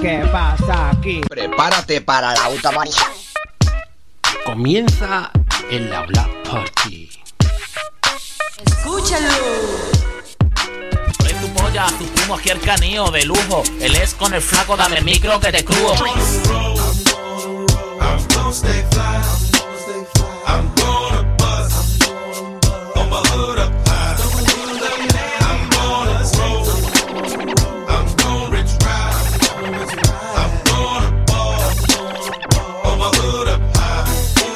¿Qué pasa aquí? Prepárate para la automaría. Comienza el Aula Party. Escúchalo. Soy tu polla, tu primo aquí el canío de lujo. Él es con el flaco, dame el micro que te crujo. I'm gonna stay fly. I'm gonna bust. On my hood up high. I'm gonna roll. I'm gonna rich ride. I'm gonna ball. On my hood up high.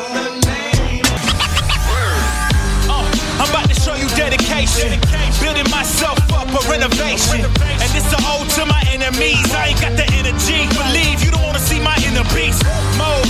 I'm about to show you dedication. Building myself up a renovation. And this an ode to my enemies. I ain't got the energy. Believe you don't wanna see my inner beast. Mode.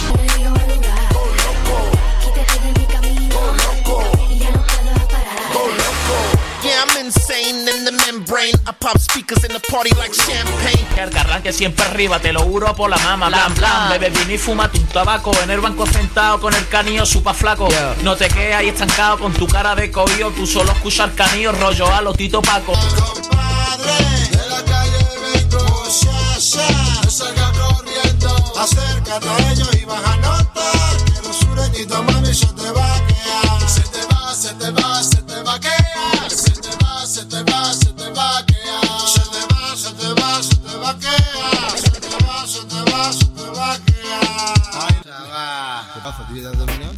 Yeah, I'm insane in the membrane. I pop speakers in the party like champagne. El arranque siempre arriba, te lo juro por la mama. Blan, blan, bebe vino y fúmate un tabaco. En el banco sentado con el canío supa flaco. No te quedes ahí estancado con tu cara de cohío. Tú solo escuchar canío, rollo a lo Tito Paco. Compadre, de la calle vengo, muchacha, no salga corriendo. Acércate a ellos y baja nota. Que los sureñitos, mami, yo te va a quedar. Se te va, se te va, se te va a quedar. Se te va, se te va, se te va a quedar. Se te va, se te va, se te va a quedar. Se te va, se te va, se te va a quedar. Ay, chaval. ¿Qué pasa, tío? ¿Ya terminado?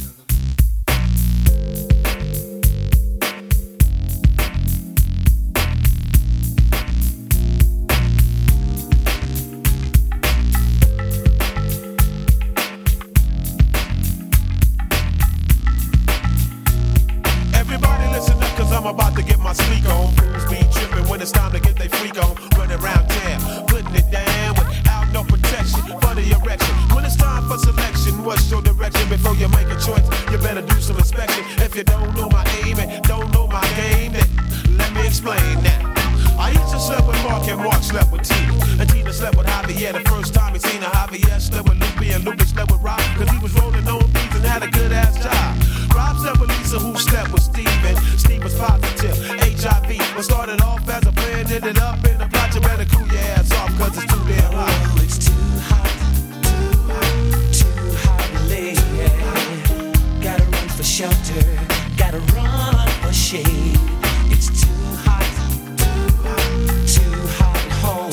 I'm about to get my speak on. Fools be tripping when it's time to get they freak on. Running around town, putting it down without no protection for the erection. When it's time for selection, what's your direction? Before you make a choice, you better do some inspection. If you don't know my aim and don't know my game, then let me explain that. I used to slept with Mark and Mark slept with Tina. And Tina slept with Javier the first time he seen her. Javier slept with Lupe and Lupe slept with Rob. Cause he was rolling on beats and had a good ass job. Rob slept with Lisa who slept with Steven. Steve was positive, HIV. What started off as a plan ended up in a plot. You better cool your ass off cause it's too damn hot. Oh, it's too hot, too hot, too hot, lady. Gotta run for shelter, gotta run for shade. It's too hot, too hot,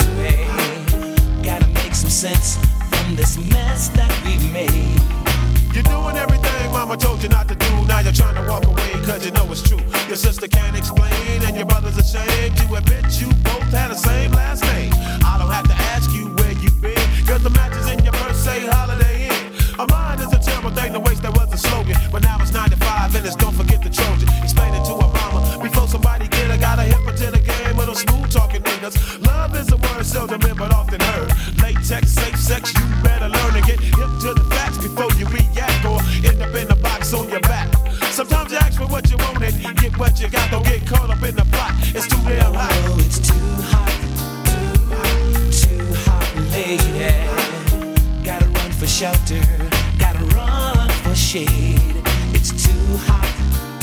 homie. Gotta make some sense from this mess that we made. You're doing everything mama told you not to do. Now you're trying to walk away cause you know it's true. Your sister can't explain and your brother's ashamed to admit you both had the same last name. I don't have to ask you where you been, cause the matches in your purse say Holiday Inn. A mind is a terrible thing to waste, that was a slogan. But now it's 95 and it's don't forget the Trojan. Explain it to a mama before somebody get her. Gotta hip her to the game of those smooth talking niggas. Love is a word seldom in but often heard. Latex, safe sex, you better learn to get hip to the facts before you react or end up in the box on your back. Sometimes you ask for what you want and get what you got. Don't get caught up in the plot. It's too damn hot. Oh, it's too hot, too hot, lady. Gotta run for shelter, gotta run for shade. It's too hot,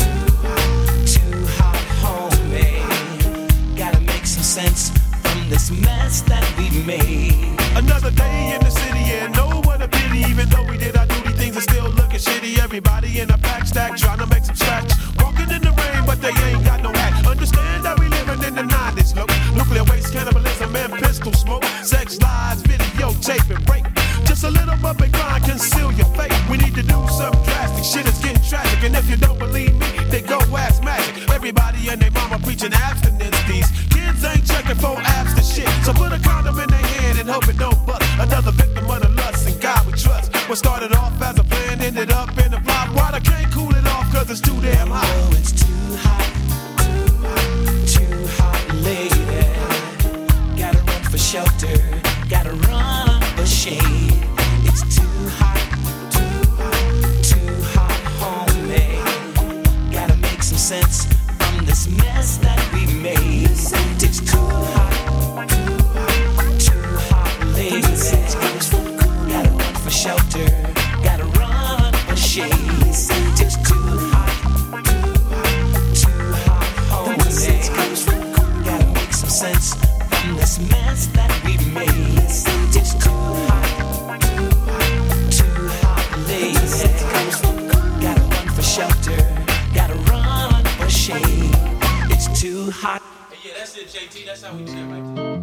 homie. Gotta make some sense from this mess that we made. Another day in the city and no one a pity. Even though we did our duty, things are still looking shitty. Everybody in a pack stack trying to make some scratch. Walking in the rain, but they ain't got no hat. Understand that we living in the 90s, look. Nuclear waste, cannibalism, and pistol smoke. Sex, lies, videotape, and rape. Just a little bump and grind, conceal your fate. We need to do something drastic, shit is getting tragic. And if you don't believe me, then go ask Magic. Everybody and their mama preaching abstinence. These kids ain't checking for abs to shit. So put a condom in their hand and hope it don't bust. Another victim of the lust and God we trust. What started off as a plan ended up in a flop. Water can't cool it off cause it's too damn hot. Oh, it's too hot, too hot, lady. Gotta run for shelter, gotta run for shade. It's too hot, homie. Gotta make some sense from this mess that we made. It's too hot, lady. Gotta run for shelter, gotta run for shade. It's too hot, homie. Gotta make some sense from this mess that we made. It's Shelter, gotta run for shade. It's too hot. Hey, yeah, that's it, JT. That's how we do it right there.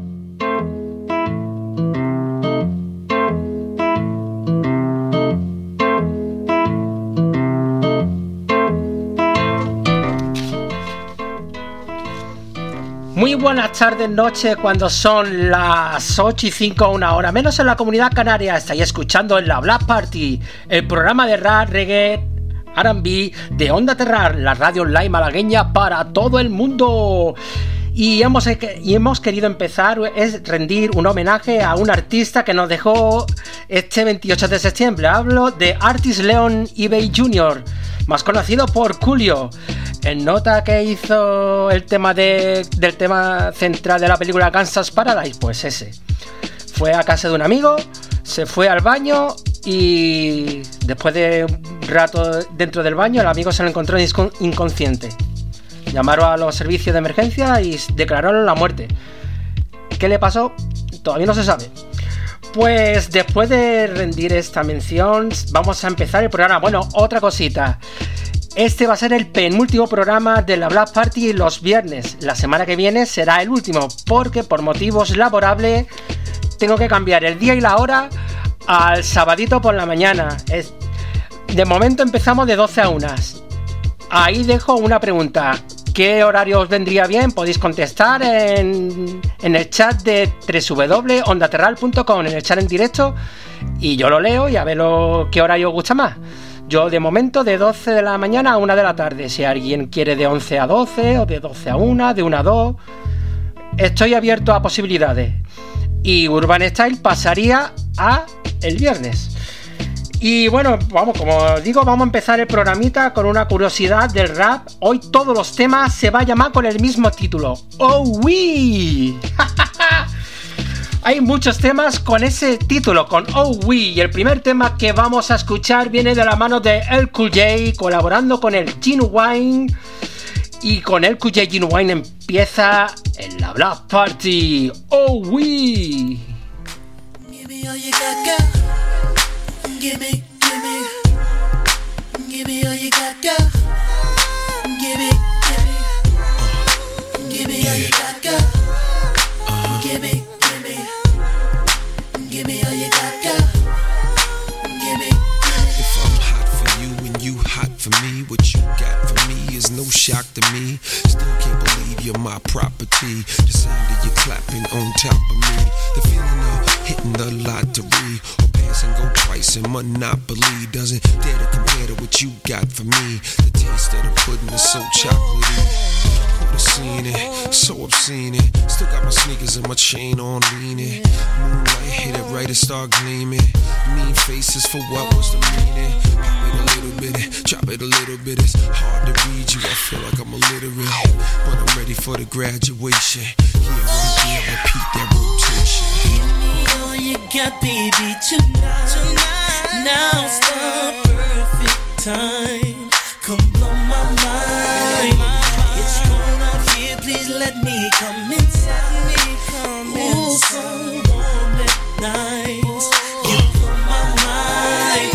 Muy buenas tardes, noches, cuando son las 8:05, una hora menos en la Comunidad Canaria. Estáis escuchando en la Black Party, el programa de rap, reggae, R&B de Onda Terrar, la radio online malagueña para todo el mundo. Y hemos querido empezar es rendir un homenaje a un artista que nos dejó este 28 de septiembre. Hablo de Artis Leon eBay Jr., más conocido por Coolio. En nota que hizo el tema del tema central de la película Gangsta's Paradise, pues ese. Fue a casa de un amigo, se fue al baño y después de un rato dentro del baño el amigo se lo encontró inconsciente. Llamaron a los servicios de emergencia y declararon la muerte. ¿Qué le pasó? Todavía no se sabe. Pues después de rendir esta mención vamos a empezar el programa. Bueno, otra cosita. Este va a ser el penúltimo programa de la Black Party los viernes. La semana que viene será el último porque por motivos laborables tengo que cambiar el día y la hora al sabadito por la mañana. De momento empezamos de 12 a 1. Ahí dejo una pregunta. ¿Qué horario os vendría bien? Podéis contestar en el chat de www.ondaterral.com, en el chat en directo, y yo lo leo y a ver qué horario os gusta más. Yo de momento de 12 de la mañana a 1 de la tarde. Si alguien quiere de 11 a 12 o de 12 a 1, de 1 a 2, estoy abierto a posibilidades. Y Urban Style pasaría a el viernes. Y bueno, como digo, vamos a empezar el programita con una curiosidad del rap. Hoy todos los temas se va a llamar con el mismo título. ¡Oh, oui! Hay muchos temas con ese título, con Oh We, y el primer tema que vamos a escuchar viene de la mano de LL Cool J colaborando con el Genuine, y con LL Cool J Genuine empieza en la Black Party. Oh We. Give me all you got, girl. Give me all you got, girl. Give me all you got, girl. Give me all you got, girl. Give me. If I'm hot for you and you hot for me, what you got for me is no shock to me. Still can't believe you're my property. The sound of you clapping on top of me. The feeling of hitting the lottery or pass and go twice in Monopoly doesn't dare to compare to what you got for me. The taste of the pudding is so chocolatey. Would've seen it, so obscene it. Still got my sneakers and my chain on leaning. Moonlight hit it right and start gleaming. Mean faces for what was the meaning? Pop it a little bit, drop it a little bit. It's hard to read you, I feel like I'm illiterate, but I'm ready for the graduation. Here right here, repeat that rotation. Give me all you got, baby, tonight. Now's the perfect time. Come blow my mind. It's cold out here, please let me come inside. Ooh, so warm and nice. You blow my mind.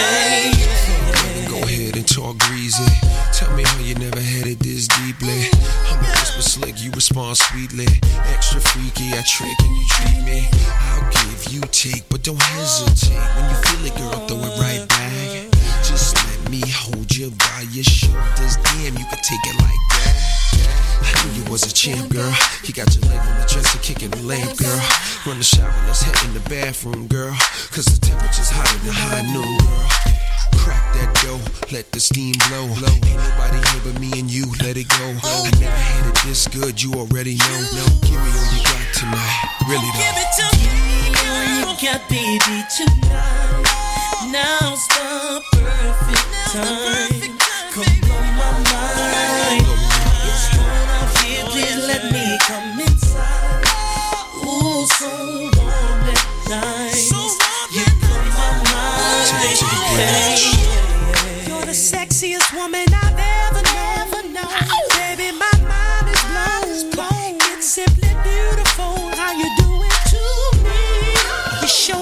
Hey, go ahead and talk greasy. Tell me how you never had it this deeply. I'm a whisper slick, you respond sweetly. Extra freaky, I trick and you treat me. I'll give, you take, but don't hesitate. When you feel it, girl, throw it right back. Just let me hold you by your shoulders. Damn, you could take it like that. I knew you was a champ, girl. You got your leg on the dresser, kicking the lamp, girl. Run the shower, let's head in the bathroom, girl. Cause the temperature's hotter than high noon, girl. Crack that dough, let the steam blow. Ain't nobody here but me and you, let it go. I never had it this good, you already know. Give me all you got tonight, really though. give it to me, all you got, baby, tonight. Now's the perfect time. Come blow my mind. It's cold out here, please let me come inside. Ooh, so warm and nice. You blow my mind. Hey. You're the sexiest woman I've ever known. Baby, my mind is blown. It's simply beautiful how you do it to me. You show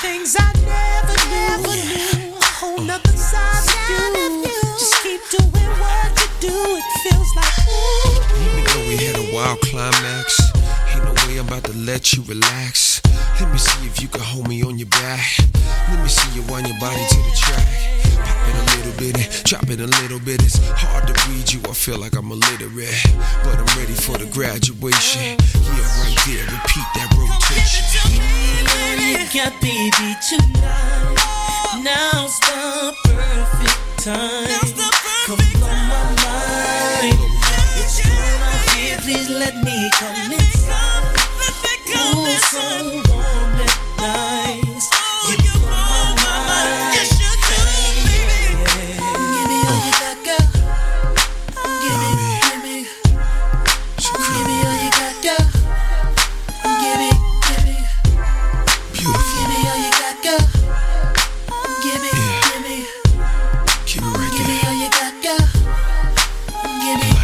things I never knew. A whole nother side of you. Just keep doing what you do. It feels like ooh. Even though we had a wild climax, ain't no way I'm about to let you relax. Let me see if you can hold me on your back. Let me see you wind your body to the track. Pop it a little bit and drop it a little bit. It's hard to read you, I feel like I'm illiterate, but I'm ready for the graduation. Yeah, right there, repeat that rotation. You got baby tonight. Now's the perfect time. Come blow my mind. It's cold out here, please let me come inside. Ooh, so warm and nice. You blow my mind. Yes, you do, baby. Give me all you got, girl. Give me. Give me all you got, girl. Give me. Beautiful. Give me all you got, girl. Give me. Keep it right Give me there. all you got, girl. Give me.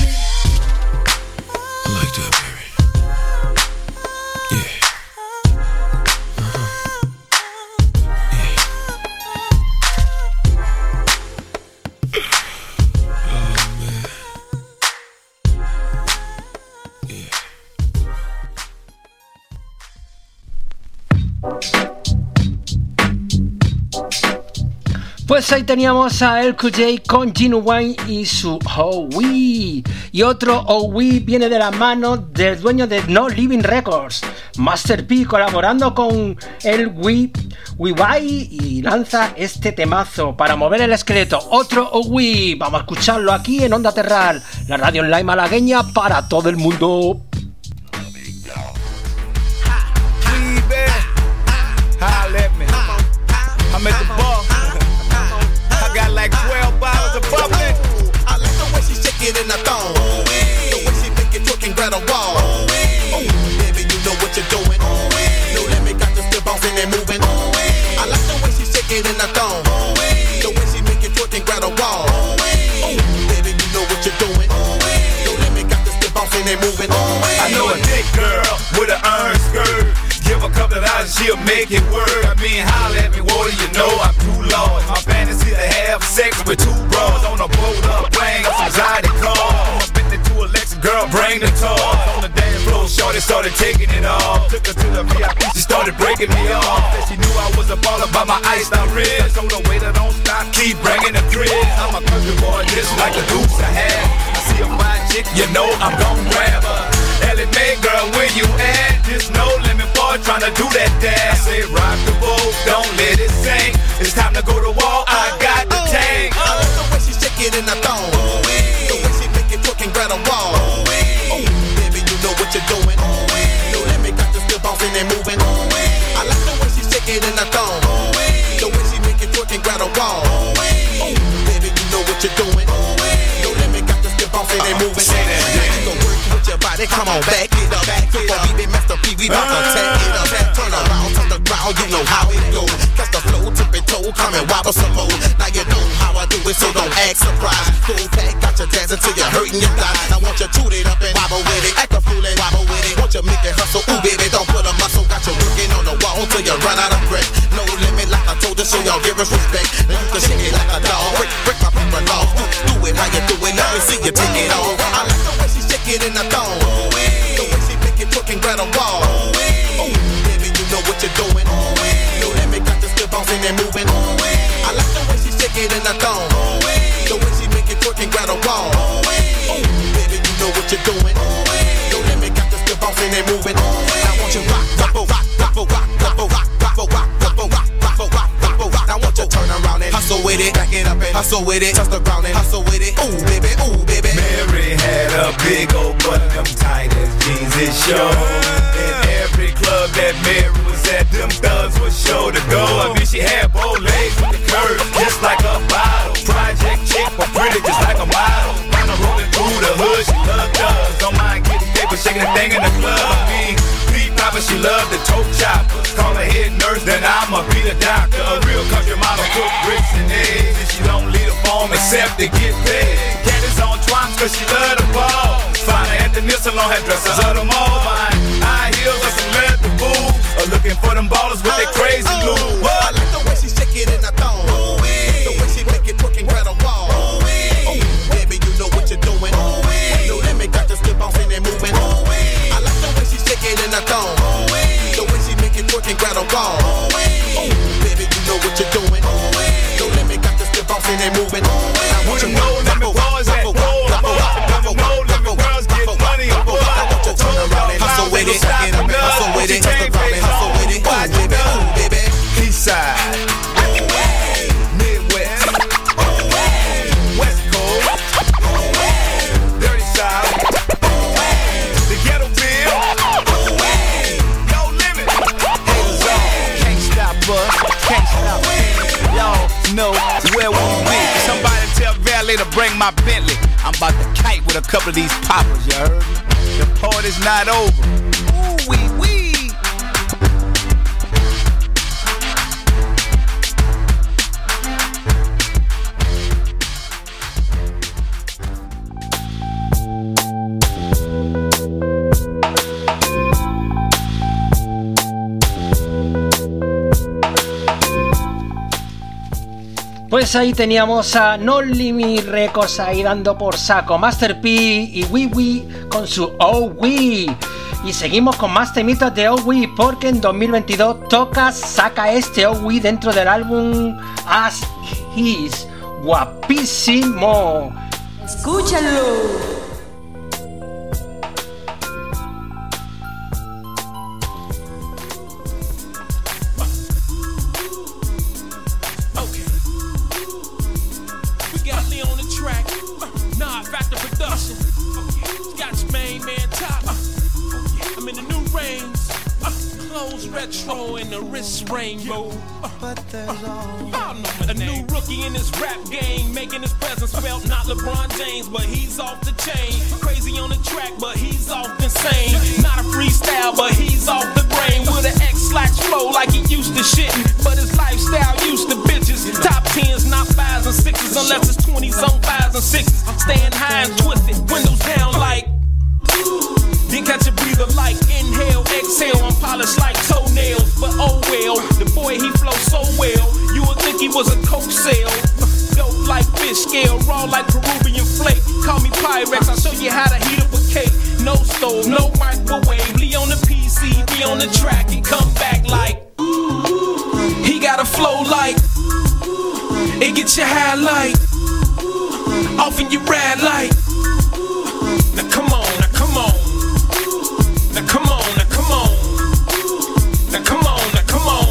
I like that, baby. Yeah. Pues ahí teníamos a LQJ con Genuine y su Oh We. Y otro Oh We viene de la mano del dueño de No Living Records, Master P, colaborando con el WeWai y lanza este temazo para mover el esqueleto. Otro Oh We. Vamos a escucharlo aquí en Onda Terral, la radio online malagueña para todo el mundo. I'm at the bar. I got like 12 bottles of bubbly. I like the way she shake it in the thong. The way she make it twerk and grab a wall. Oh, baby, you know what you're doing. No limit, got the still bouncing and moving. I like the way she shake it in the thong. The way she make it twerk and grab a wall. Oh, baby, you know what you're doing. No limit, got the still bouncing and moving. I know a thick girl with an iron skirt. Give a couple of dollars, she'll make it work. I mean, holler at me, what do you know? I'm too lost. My fantasy to have sex with two bros on a boat up plane, some exotic car. I'm spinning to Alexa, girl, bring the toy. On the dance floor, shorty started taking it off. Took her to the VIP, she started breaking me off. Said she knew I was a baller by my iced out wrist. Told her waiter, don't stop, keep bringing the thrill. I'm a country boy, just like the goose I have. I see a fine chick, you know I'm gon' grab her. Ellie Mae, girl, where you at? There's no limit, boy, tryna do that dance. I say rock the boat, don't let it sink. It's time to go to war, I got the tank. I like the way she shake it in the thong. The way she make it twerk and grab a wall. Oh, baby, you know what you're doing. No limit, got the still bouncing and moving. I like the way she shake it in the thong. The way she make it twerk and grab a wall. Oh, baby, you know what you're doing. No limit, got the still bouncing and moving. You go work with your body, come on, back it up. Before we be Master P, we bout to tear it up. Turn around, turn the ground, you know how it goes. Catch the flow, tip and toe, come and wobble some more. Now you know how I do it, so don't act surprised. Full pack, got you dancing till you're hurting your thighs. I want you to toot it up and wobble with it. Act a fool and wobble with it. Want you make it hustle, ooh baby, don't put a muscle. Got you working on the wall till you run out of breath. No limit, like I told you, so y'all give us respect. Now you can shake it like a dog, break my people off. Do it how you do it, let me see you take it off. I like the way she shake it in the thong. The way she make it twerk and grab a wall. Oh, baby, you know what you're doing. No limit, got the still bouncing and moving. I like the way she shake it in the thong. The way she make it twerk and grab a wall. Oh, baby, you know what you're doing. No limit, got the still bouncing and moving. I want you rock, rock, rock, rock, rock, rock, rock, rock, rock, rock, rock, rock, rock, rock, rock. I want you turn around and hustle with it, back it up and hustle with it, touch the ground and hustle with it. Ooh, baby, ooh, baby. Mary had a big old butt, them tight as jeans it showed. In every club that Mary was at, them thugs was sure to go. I mean, she had both legs with the curve, just like a bottle. Project chick, but pretty just like a model. When I'm rolling through the hood, she loved thugs. Don't mind getting paper, shaking the thing in the club. I mean, Papa, she loved the toe choppers. Call her head nurse, then I'ma be the doctor. A real country mama cook grits and eggs, and she don't leave the phone except to get paid. Candace on twomps cause she love the ball. Find her at the nail salon, had dresses of them all. Buying high heels or some leather boots, or looking for them ballers with their crazy look. bang my Bentley. I'm about to kite with a couple of these poppers, you heard me? The party's not over. Ooh, wee, wee. Pues ahí teníamos a No Limit Records ahí dando por saco, Master P y Wee Wee con su Oh Wee. Y seguimos con más temitas de Oh Wee porque en 2022 saca este Oh Wee dentro del álbum As His. Guapísimo. Escúchalo. Retro in the wrist rainbow. A new rookie in this rap game, making his presence felt. Not LeBron James, but he's off the chain. Crazy on the track, but he's off insane. Not a freestyle, but he's off the brain. With an X-Slash flow like he used to shitting, but his lifestyle used to bitches. Top 10s, not 5s and 6s, unless it's 20s on 5s and 6s. Staying high and twisted, windows down like. Then catch a breather like inhale, exhale, I'm polished like toenails. But oh well, the boy he flows so well, you would think he was a coke sale. Dope like fish scale, raw like Peruvian flake. Call me Pyrex, I'll show you how to heat up a cake. No stove, no microwave, Lee on the PC, be on the track and come back like. He got a flow like, it gets you high like, often you rad like. Now come on, now come on. Now come on, now come on. Now come on, now come on.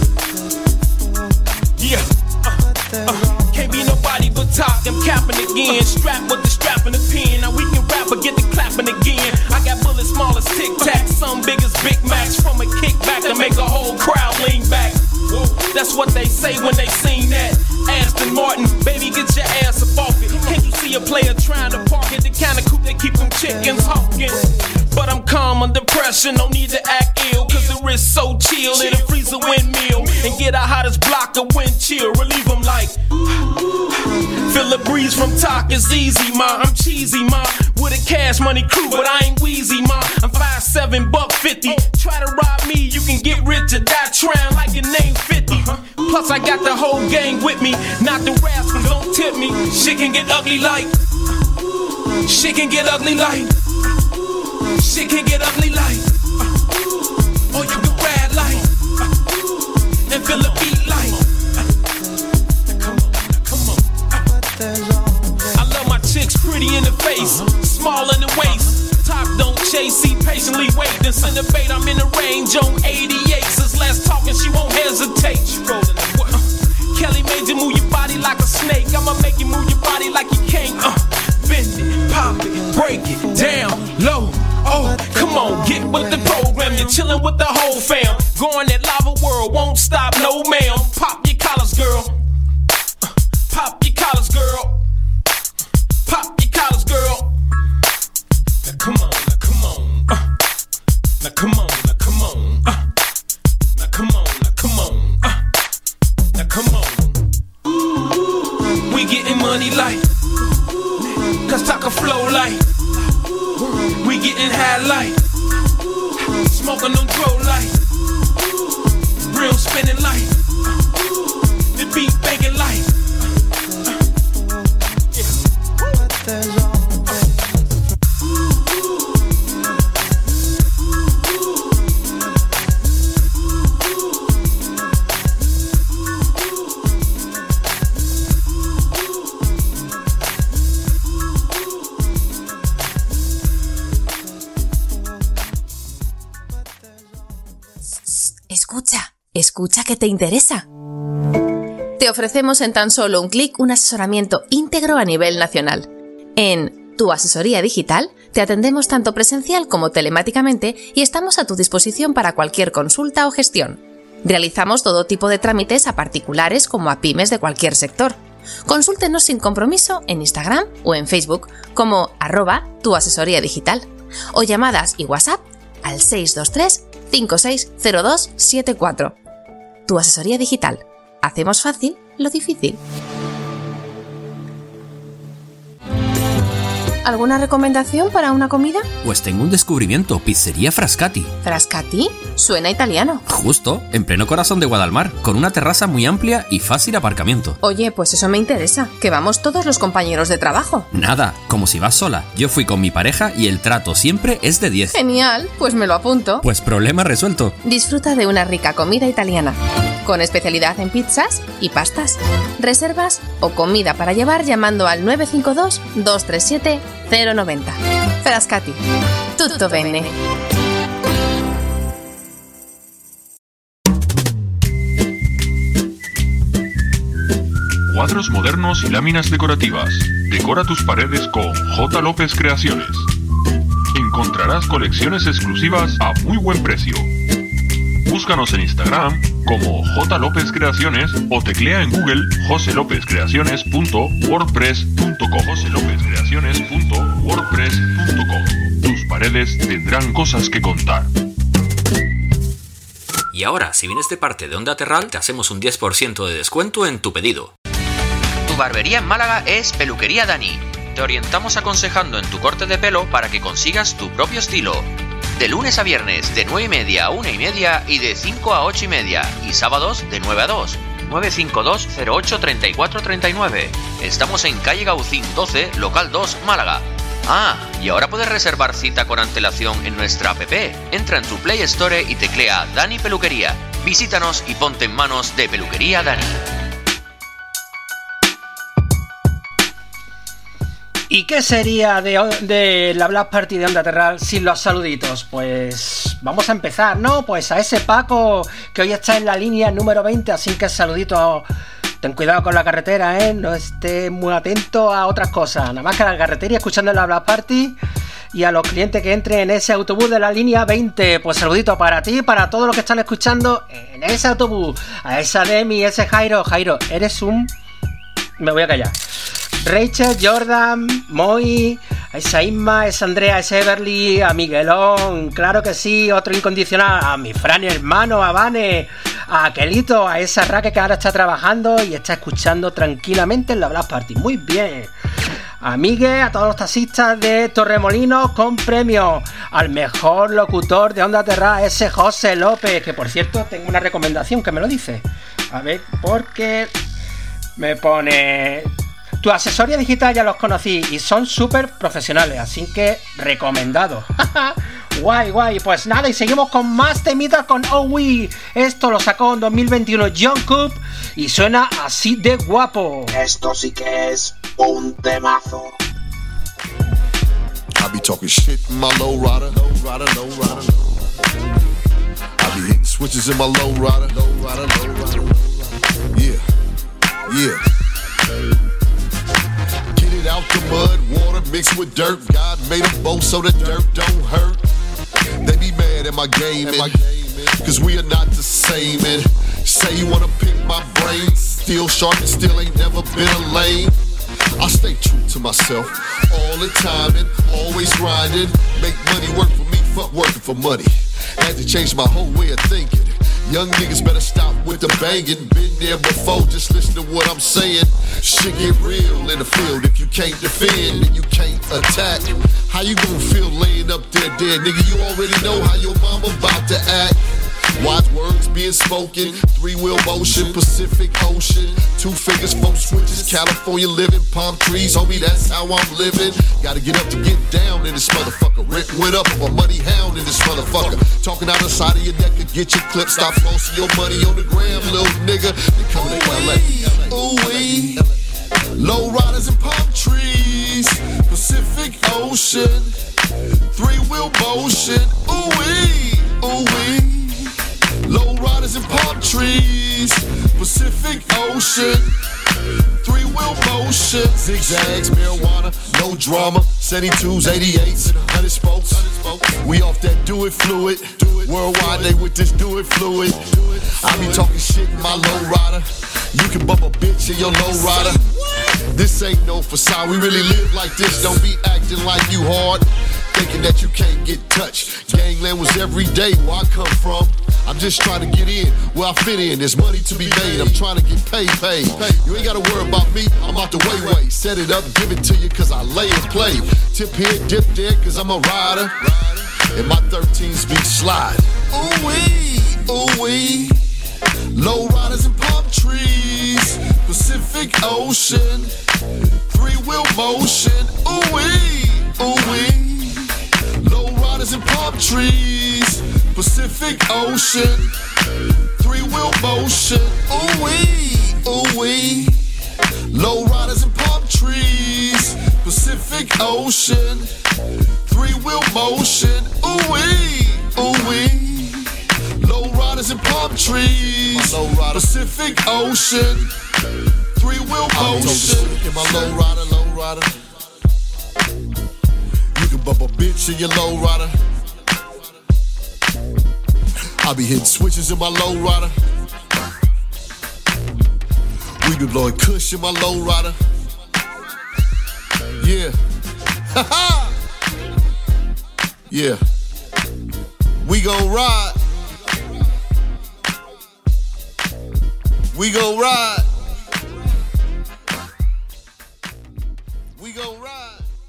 Yeah. Can't be nobody but talk. I'm capping again. Strapped with the strap and the pin. Now we can rap or get the clapping again. I got bullets small as Tic Tacs, some big as Big Macs. From a kickback to make a whole crowd lean back. That's what they say when they sing that. Aston Martin, baby, get your ass up off it. Can't you see a player trying to park it? The kind of coupe that keep them chickens hawking. But I'm calm under pressure, no need to act ill. Cause the wrist so chill, it'll freeze a windmill. And get a hottest block of wind chill, relieve them like. Feel the breeze from talk is easy, ma. I'm cheesy, ma. With a cash money crew, but I ain't wheezy, ma. I'm 5'7", $150. Try to rob me, you can get rich or die trying like your name 50. Plus I got the whole gang with me. Not the rascals, don't tip me. Shit can get ugly like. Shit can get ugly like. Shit can get ugly like. Or you can ride like. And feel the beat like. Come on, come on. I love my chicks pretty in the face, small in the waist. Top don't chase, see patiently wait. Then send a bait, I'm in the range on 88. Since last talking, she won't hesitate. She rolling the what? Kelly made you move your body like a snake. I'ma make you move your body like you can't. Bend it, pop it, break it, down, low. Oh, come on, get with the program. You're chillin' with the whole fam. Going that lava world, won't stop, no ma'am. Pop your collars, girl. Pop your collars, girl. Pop your collars, girl. Now come on, now come on. Now come on, now come on. Now come on, now come on. Now come on. We getting money like. Cause talk a flow like. We getting high like. Smoking on throw like. Real spinning like. The beat banging like. Escucha que te interesa. Te ofrecemos en tan solo un clic un asesoramiento íntegro a nivel nacional. En Tu Asesoría Digital te atendemos tanto presencial como telemáticamente y estamos a tu disposición para cualquier consulta o gestión. Realizamos todo tipo de trámites a particulares como a pymes de cualquier sector. Consúltenos sin compromiso en Instagram o en Facebook como @tuasesoríadigital o llamadas y WhatsApp al 623 560274. Tu asesoría digital. Hacemos fácil lo difícil. ¿Alguna recomendación para una comida? Pues tengo un descubrimiento, Pizzería Frascati. ¿Frascati? Suena italiano. Justo, en pleno corazón de Guadalmar, con una terraza muy amplia y fácil aparcamiento. Oye, pues eso me interesa, que vamos todos los compañeros de trabajo. Nada, como si vas sola. Yo fui con mi pareja y el trato siempre es de 10. Genial, pues me lo apunto. Pues problema resuelto. Disfruta de una rica comida italiana, con especialidad en pizzas y pastas. Reservas o comida para llevar llamando al 952 237 090. Frascati. Tutto bene. Cuadros modernos y láminas decorativas. Decora tus paredes con J. López Creaciones. Encontrarás colecciones exclusivas a muy buen precio. Búscanos en Instagram como J. López Creaciones o teclea en Google joselopezcreaciones.wordpress.com. joselopezcreaciones.wordpress.com. Tus paredes tendrán cosas que contar. Y ahora, si vienes de parte de Onda Terral, te hacemos un 10% de descuento en tu pedido. Tu barbería en Málaga es Peluquería Dani. Te orientamos aconsejando en tu corte de pelo para que consigas tu propio estilo. De lunes a viernes, de 9:30 a 1:30 y de 5 a 8:30. Y sábados, de 9 a 2. 952 08 34 39. Estamos en calle Gaucín 12, local 2, Málaga. Ah, y ahora puedes reservar cita con antelación en nuestra app. Entra en tu Play Store y teclea Dani Peluquería. Visítanos y ponte en manos de Peluquería Dani. ¿Y qué sería de la Black Party de Onda Terral sin los saluditos? Pues vamos a empezar, ¿no? Pues a ese Paco que hoy está en la línea número 20, así que saluditos. Ten cuidado con la carretera, ¿eh? No estés muy atento a otras cosas. Nada más que a la carretera y escuchando la Black Party. Y a los clientes que entren en ese autobús de la línea 20. Pues saludito para ti, para todos los que están escuchando en ese autobús. A esa Demi, ese Jairo. Jairo, eres un... Me voy a callar. Rachel, Jordan, Moy, a esa Isma, a esa Andrea, a ese Everly, a Miguelón, claro que sí, otro incondicional, a mi Fran hermano, a Vane, a Aquelito, a esa Raque que ahora está trabajando y está escuchando tranquilamente en la Black Party. Muy bien. A Miguel, a todos los taxistas de Torremolinos con premio, al mejor locutor de Onda Terral, ese José López, que por cierto tengo una recomendación que me lo dice. A ver, porque me pone... Tu asesoría digital ya los conocí y son súper profesionales, así que recomendado. Guay, guay. Pues nada, y seguimos con más temitas con OWI. Esto lo sacó en 2021 John Coop y suena así de guapo. Esto sí que es un temazo. I be talking shit in my low rider. I be hitting switches in my low rider. Yeah. Get it out the mud, water mixed with dirt. God made them both so the dirt don't hurt. They be mad at my game, cause we are not the same. And say you wanna pick my brain, still sharp and still ain't never been a lame. I stay true to myself all the time and always grinding. Make money work for me, fuck working for money. Had to change my whole way of thinking. Young niggas better stop with the banging. Been there before, just listen to what I'm saying. Shit get real in the field. If you can't defend, then you can't attack. How you gonna feel laying up there dead? Nigga, you already know how your mama about to act. Watch words being spoken. 3-wheel motion, Pacific Ocean. 2 fingers, 4 switches. California living, palm trees, homie, that's how I'm living. Gotta get up to get down in this motherfucker. Rick went up, I'm a money hound in this motherfucker. Talking out the side of your neck and get your clip. Stop flossing your money on the gram, little nigga. They coming to LA. Ooh-wee. Low riders and palm trees. Pacific Ocean. 3-wheel motion. Ooh-wee. Ooh-wee. Low riders and palm trees, Pacific Ocean, 3-wheel motion, zigzags, marijuana, no drama, 72s, 88s, 100 spokes. We off that do it fluid, worldwide they with this do it fluid. I be talking shit in my low rider. You can bump a bitch in your low rider. This ain't no facade, we really live like this. Don't be acting like you hard, thinking that you can't get touched. Gangland was every day where I come from. I'm just trying to get in where I fit in. There's money to be made, I'm trying to get paid. You ain't gotta worry about me, I'm out the way. Set it up, give it to you cause I lay and play. Tip here, dip there cause I'm a rider. And my 13s be slide. Ooh-wee, ooh-wee. Low riders and palm trees, Pacific Ocean, three-wheel motion. Ooh-wee, ooh-wee. Low riders and palm trees, Pacific Ocean, three-wheel motion. Ooh-wee, ooh-wee. Low riders and palm trees, Pacific Ocean, three-wheel motion. Ooh-wee, ooh-wee. Low riders and palm trees, Pacific Ocean, three-wheel motion. In my low rider. You can bump a bitch in your low rider. I be hitting switches in my low rider. We be blowing kush in my low rider. Yeah. Ha-ha! Yeah. We gon' ride. We gon' ride. We gon' ride.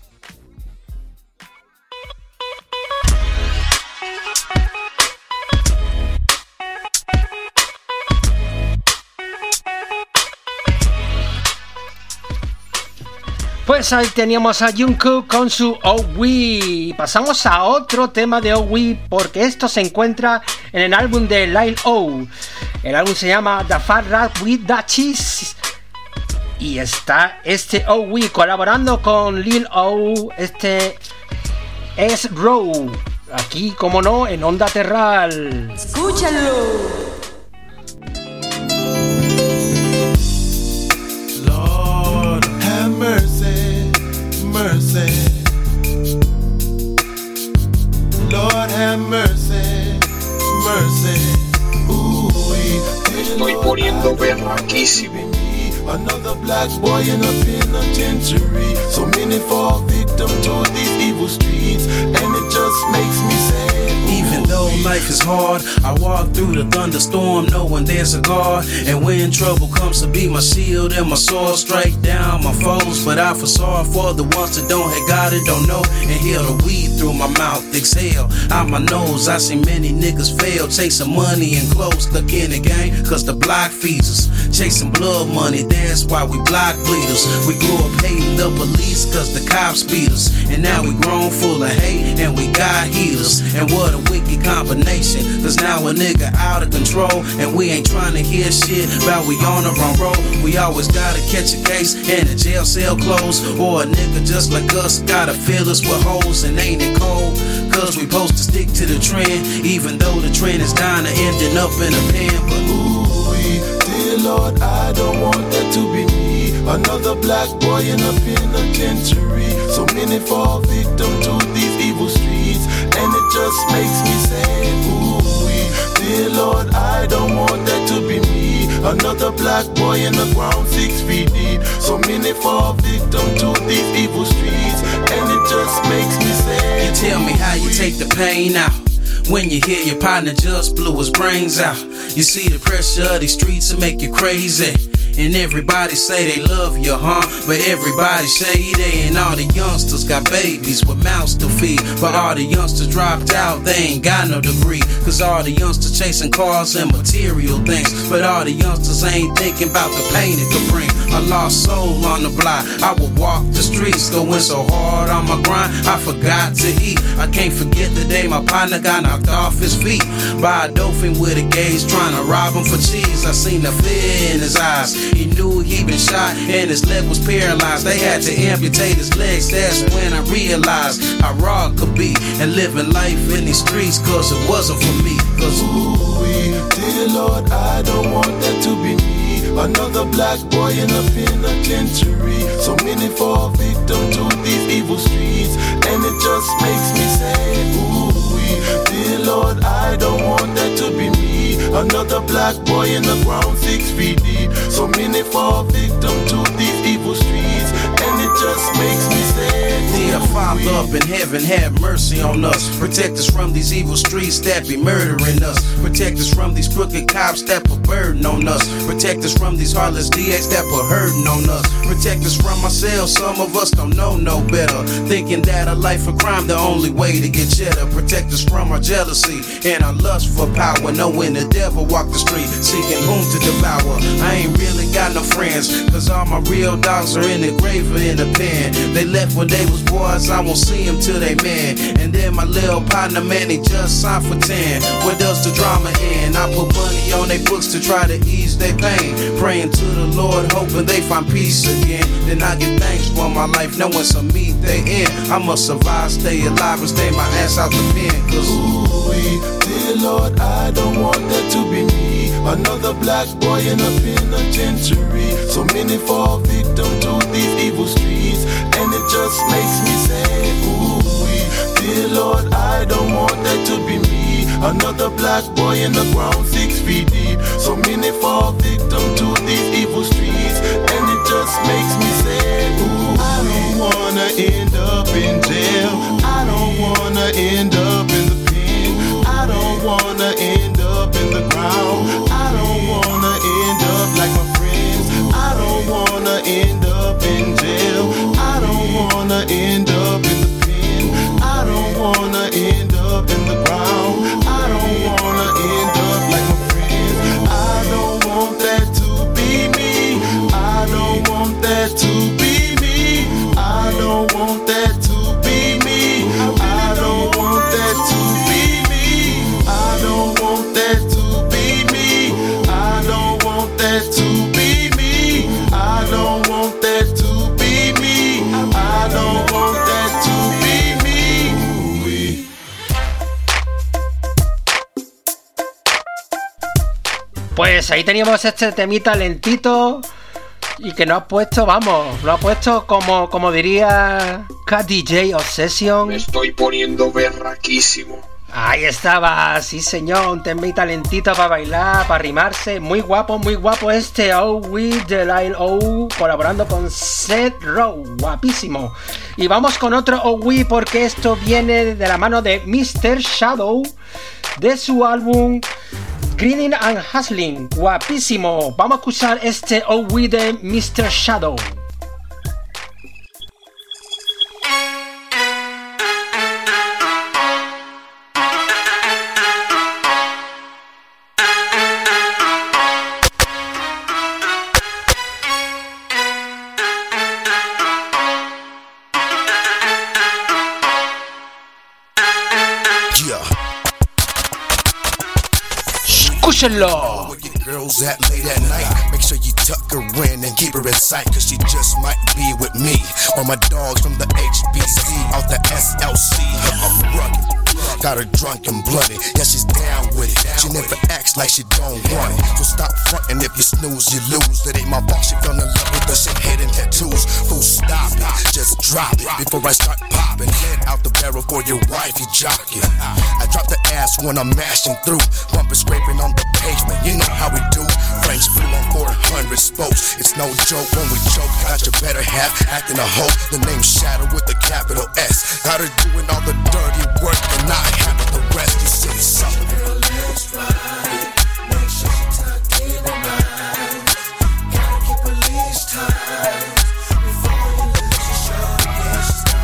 Pues ahí teníamos a Jungkook con su Oh We. Pasamos a otro tema de Oh We porque esto se encuentra en el álbum de Lil O. El álbum se llama The Fat Rat with the Cheese. Y está este Oh We colaborando con Lil O. Este es Row. Aquí, como no, en Onda Terral. Escúchalo. Mercy, mercy. Lord have mercy, mercy. Ooh, estoy poniendo berraquísimo. Another black boy in a penitentiary. So many fall victim to these evil streets, and it just makes me sad. Even though life is hard, I walk through the thunderstorm knowing there's a God. And when trouble comes to be my shield and my sword, strike down my foes. But I feel sorry for the ones that don't have God and don't know. Inhale the weed through my mouth, exhale out my nose. I see many niggas fail, chasing money and clothes, stuck in the game cause the block feeds us. Chasing blood money, that's why we block bleeders. We grew up hating the police cause the cops beat us. And now we grown full of hate and we got healers. And what a wicked combination, cause now a nigga out of control. And we ain't trying to hear shit about we on the wrong road. We always gotta catch a case and a jail cell closed. Or a nigga just like us gotta fill us with holes. And ain't it cold? Cause we supposed to stick to the trend, even though the trend is down to ending up in a pen. But ooh, dear Lord, I don't want that to be me. Another black boy in a penitentiary. So many fall victim to these evil streets, and it just makes me sad. Ooh, dear Lord, I don't want that to be me. Another black boy in the ground 6 feet deep. So many fall victim to these evil streets, and it just makes me sad. You tell me how you take the pain out when you hear your partner just blew his brains out. You see the pressure of these streets and make you crazy. And everybody say they love you, huh? But everybody shady, and all the youngsters got babies with mouths to feed. But all the youngsters dropped out, they ain't got no degree. Cause all the youngsters chasing cars and material things. But all the youngsters ain't thinking about the pain it could bring. A lost soul on the block, I would walk the streets, going so hard on my grind, I forgot to eat. I can't forget the day my partner got knocked off his feet by a dolphin with a gauge trying to rob him for cheese. I seen the fear in his eyes. He knew he'd been shot and his leg was paralyzed. They had to amputate his legs. That's when I realized how raw it could be and living life in these streets, cause it wasn't for me. Cause ooh, dear Lord, I don't want that to be me. Another black boy in a penitentiary. So many fall victim to these evil streets, and it just makes me sad. Ooh, dear Lord, I don't want that to be me. Another black boy in the ground 6 feet deep. So many fall victim to these evil streets, and it just makes me sad. Dear Father up in heaven, have mercy on us. Protect us from these evil streets that be murdering us. Protect us from these crooked cops that put burden on us. Protect us from these heartless DX that put hurting on us. Protect us from ourselves, some of us don't know no better, thinking that a life of crime the only way to get cheddar. Protect us from our jealousy and our lust for power, knowing the devil walk the street seeking whom to devour. I ain't really got no friends, cause all my real dogs are in the grave or in the pen. They left when they was boys, I won't see them till they man. And then my little partner, man, he just signed for 10. Where does the drama end? I put money on their books to try to ease their pain, praying to the Lord, hoping they find peace again. Then I get thanks for my life, knowing some meat they in. I must survive, stay alive, and stay my ass out the pen. Cause dear Lord, I don't want that to be me. Another black boy in a penitentiary. So many fall victim to these evil streets, and it just makes me say, dear Lord, I don't want that to be me. Another black boy in the ground 6 feet deep. So many fall victim to these evil streets, and it just makes me sad. I don't wanna end up in jail. I don't wanna end up in the pen. I don't wanna end up in the ground. I don't wanna end up like my friends. I don't wanna end up in jail. I don't wanna end up in the pen. I don't wanna end up in the ground. I don't wanna end up like my friends. I don't want that to be me. I don't want that to be me. I don't want that to be me. I don't want that to be me. I don't want that to be me. I don't want that to be me. I don't want that to be me. I don't want that to be me. Pues ahí teníamos este temita lentito y que nos ha puesto, vamos, lo ha puesto como diría KDJ Obsession. Me estoy poniendo berraquísimo. Ahí estaba, sí señor, un temita lentito para bailar, para rimarse. Muy guapo este Oh We de Lyle O colaborando con Seth Rowe, guapísimo. Y vamos con otro Oh We porque esto viene de la mano de Mr. Shadow de su álbum Grinding and Hustling, guapísimo. Vamos a escuchar este Oh We de Mr. Shadow. Escúchenlo. Girls at late at night, make sure you tuck her in and keep her in sight, cause she just might be with me or my dogs from the HBC off the SLC. I'm rugged, got her drunk and bloody, yeah, she's down with it. She never acts like she don't want it, so stop frontin'. If you snooze, you lose. That ain't my fault, she fell in love with the shit hidden tattoos. Fool, stop it, just drop it before I start popping. Head out the barrel for your wife, you jockin'. I drop the ass when I'm mashing through, bumping, scraping on the pavement, you know how we do. French blue on 400 spokes, it's no joke when we choke. Got your better half acting a hoe, the name Shadow with the capital S. Got her doing all the dirty work and I handle the rest. You silly sucker. Girl, let's ride. Make sure she tucked in and right. Gotta keep her leash tight before you let your show get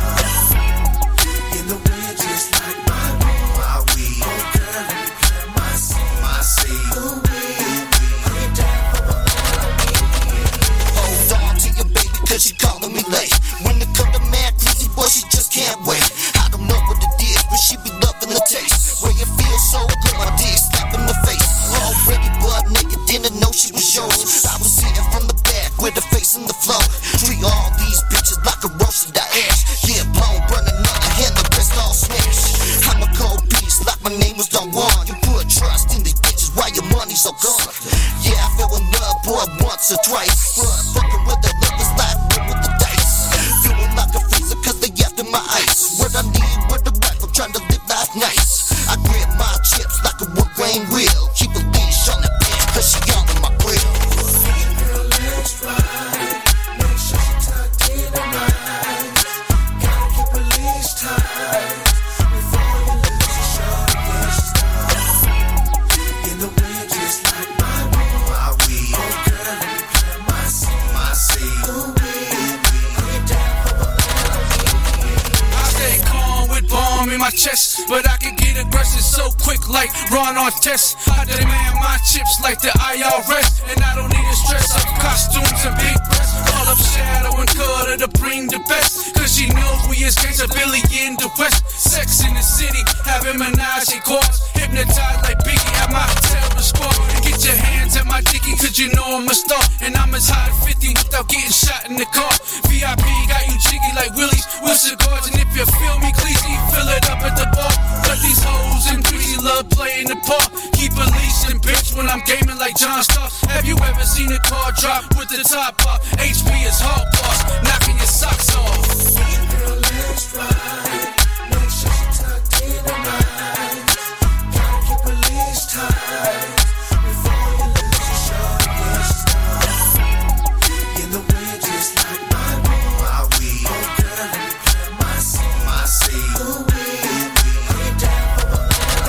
started. In the wind, just like my room, my weed. Oh, girl, let me clear my seat, my seat. Ooh, are you down for the all I need? Hold on to your baby, cause she calling me late. When it come to mad greasy boy, she just can't wait. I don't know what it is, but she be loving the taste. Where you feel so good, my dick slap in the face. Already butt naked, didn't know she was yours. I was sitting from the back with her face in the floor. Treat all these bitches like a roasted ash. Yeah, blown, burning up, and the rest all smashed. I'm a cold beast, like my name was Don Juan. You put trust in these bitches while your money's so gone. Yeah, I fell in love, boy, once or twice. But fucking with the lovers like with the dice. Feeling like a freezer, cause they after my ice. What I need, what the wife, I'm trying to live life nice. I grip my chips like a wood grain wheel. Keep a leash like Ron Artest. I demand my chips like the IRS, and I don't need to stress up costumes and big breasts. Call up Shadow and Cutter to bring the best, cause she knows we is gangsta Billy in the West. Sex in the city, having menage a course, hypnotized like Biggie at my terror squad. Get your hands at my dicky, cause you know I'm a star, and I'm as high as 50 without getting shot in the car. VIP got you jiggy like Willie's with cigars, and if you feel me, Cleese, fill it up at the bar. Cut these hoes and greasy love playing the part. Keep a leash and bitch when I'm gaming like John Stark. Have you ever seen a car drop with the top up? HP is hard boss, knocking your socks off. Girl, let's ride. Make sure she tucked in tonight. Gotta keep her leash tight before you lose your shortest style. In the wind, just like my weed. Oh, girl, let me plant my seed. Ooh, weed down for the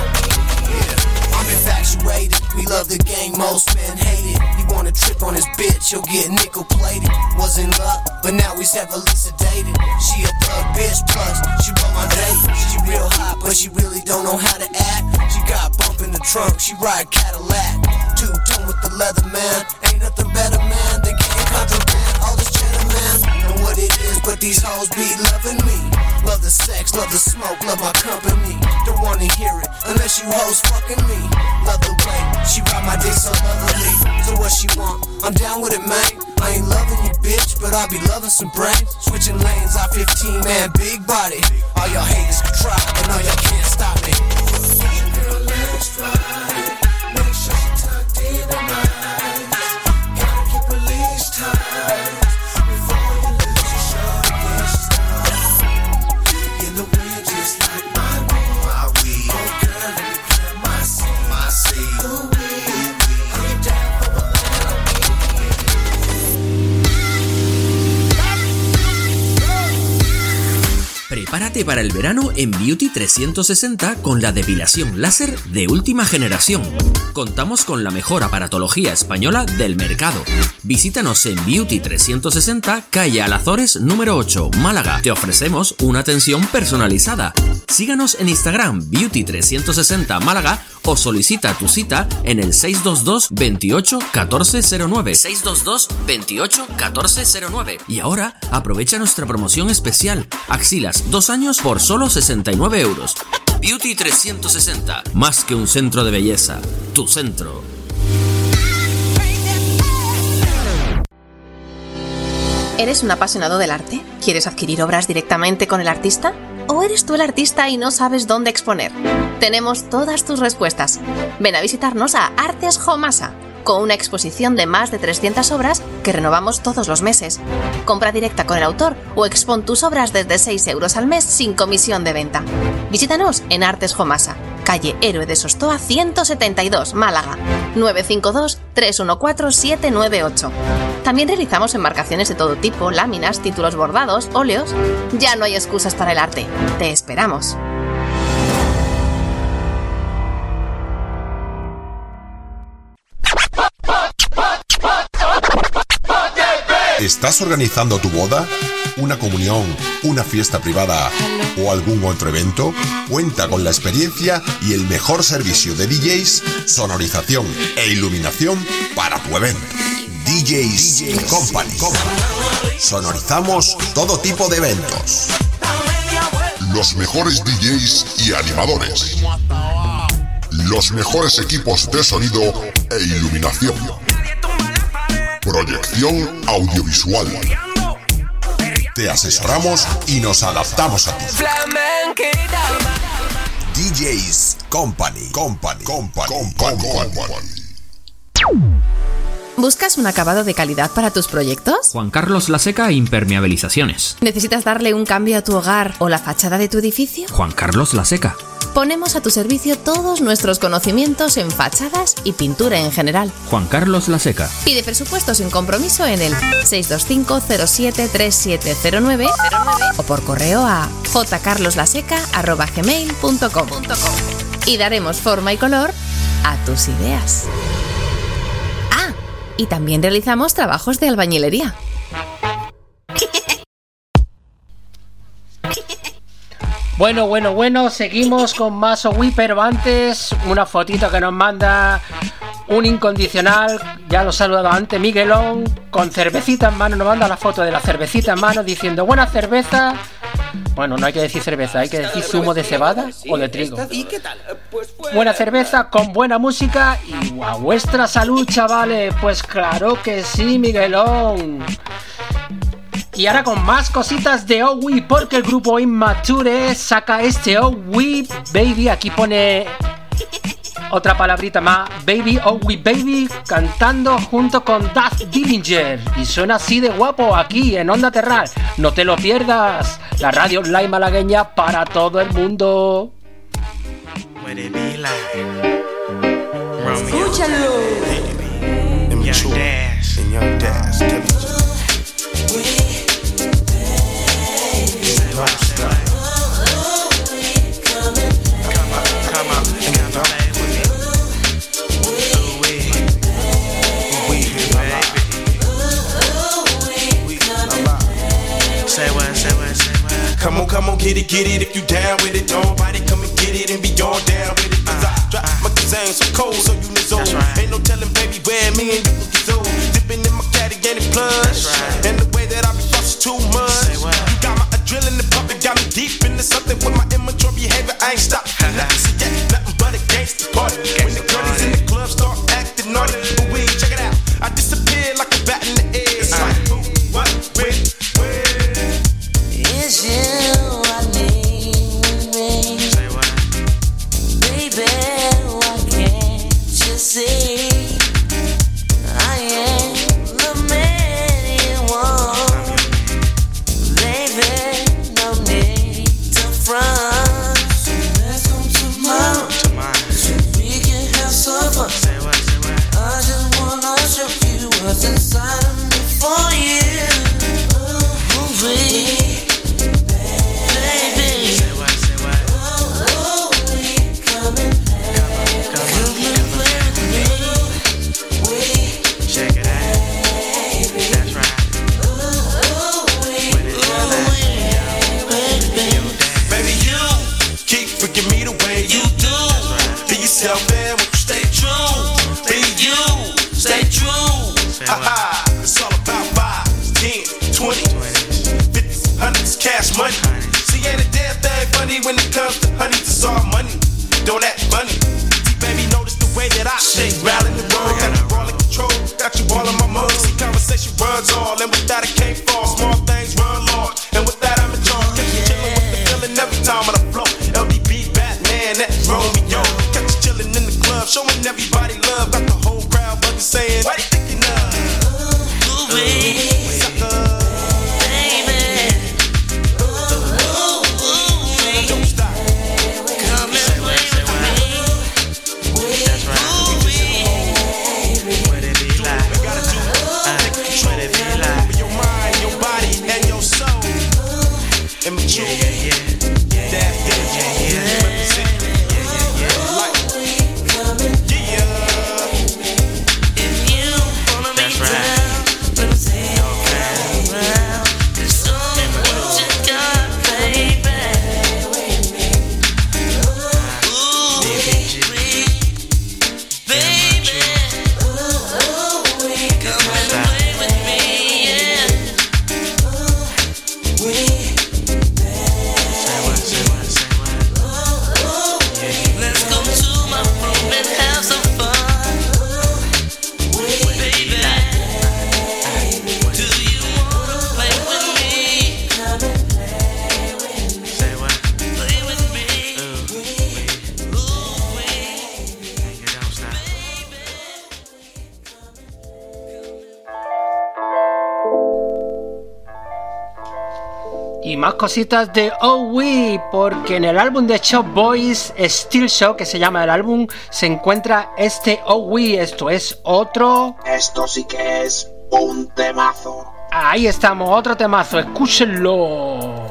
yeah. I'm infatuated. We love the gang, most men hate it. You wanna trip on his bitch, you'll get nickel plated. Was in love, but now he's heavily sedated. She a thug bitch, plus she run my date. She real hot, but she really don't know how to act. She got bump in the trunk, she ride Cadillac. Two-tone with the leather, man. Ain't nothing better, man, than getting contraband. All this cheddar, man, know what it is, but these hoes be loving me. Love the sex, love the smoke, love my company. Don't wanna hear it, unless you hoes fucking me. Love the way she ride my dick so lovely. So what she want? I'm down with it, man. I ain't loving you, bitch, but I be loving some brains. Switching lanes, I-15, man, big body. All y'all haters can try, and all y'all can't stop me. Girl, let's ride. Make sure she tucked in tonight. Gotta keep her leash tight before you lose your shortest style. In the wind, just like my weed. Oh, girl, let me plant my seed. Ooh, weed down for the Prepárate para el verano en Beauty 360 con la depilación láser de última generación. Contamos con la mejor aparatología española del mercado. Visítanos en Beauty 360, calle Alazores número 8, Málaga. Te ofrecemos una atención personalizada. Síganos en Instagram Beauty 360 Málaga o solicita tu cita en el 622 28 1409. 622 28 1409. Y ahora aprovecha nuestra promoción especial. Axilas 2 años por solo 69 euros. Beauty 360, más que un centro de belleza, tu centro. ¿Eres un apasionado del arte? ¿Quieres adquirir obras directamente con el artista? ¿O eres tú el artista y no sabes dónde exponer? Tenemos todas tus respuestas. Ven a visitarnos a Artes Homasa, con una exposición de más de 300 obras que renovamos todos los meses. Compra directa con el autor o expon tus obras desde 6 euros al mes sin comisión de venta. Visítanos en Artes Homasa, calle Héroe de Sostoa 172, Málaga, 952 314 798. También realizamos enmarcaciones de todo tipo, láminas, títulos bordados, óleos. Ya no hay excusas para el arte. Te esperamos. ¿Estás organizando tu boda, una comunión, una fiesta privada o algún otro evento? Cuenta con la experiencia y el mejor servicio de DJs, sonorización e iluminación para tu evento. DJs Company. Sonorizamos todo tipo de eventos. Los mejores DJs y animadores. Los mejores equipos de sonido e iluminación. Proyección audiovisual. Te asesoramos y nos adaptamos a ti. DJs Company. ¿Buscas un acabado de calidad para tus proyectos? Juan Carlos Laseca Impermeabilizaciones. ¿Necesitas darle un cambio a tu hogar o la fachada de tu edificio? Juan Carlos Laseca. Ponemos a tu servicio todos nuestros conocimientos en fachadas y pintura en general. Juan Carlos Laseca. Pide presupuesto sin compromiso en el 625-073709 o por correo a jcarloslaseca@gmail.com y daremos forma y color a tus ideas. Ah, y también realizamos trabajos de albañilería. Bueno, seguimos con más OWI, pero antes una fotito que nos manda un incondicional, ya lo he saludado antes, Miguelón, con cervecita en mano, nos manda la foto de la cervecita en mano diciendo buena cerveza. Bueno, no hay que decir cerveza, hay que decir zumo de cebada o de trigo. ¿Y qué tal? Buena cerveza con buena música y a vuestra salud, chavales. Pues claro que sí, Miguelón. Y ahora con más cositas de OWI, porque el grupo Immature saca este OWI Baby. Aquí pone otra palabrita más, Baby, OWI Baby, cantando junto con Daz Dillinger. Y suena así de guapo aquí en Onda Terral. No te lo pierdas, la radio online malagueña para todo el mundo. Escúchalo. Come on, get it if you down with it. Don't nobody come and get it and be all down with it. Cause I drop my cuisine so cold, so you know. Right. Ain't no telling, baby, where me and you can get old. Dipping in my caddy, getting plush. Right. And the way that I be fussing too much. You got my adrenaline pump, it got me deep into something with my immature behavior. I ain't stopping for nothing, so yeah, nothing but a gangsta party. When the girlies in the club start acting naughty, but we check it out. I disappear like a bat in the air. It's like who, what, when, where? It's you. Y más cositas de OWI, porque en el álbum de Shop Boys Steel Show, que se llama el álbum, se encuentra este OWI. Esto es otro... Esto sí que es un temazo. Ahí estamos, otro temazo, escúchenlo.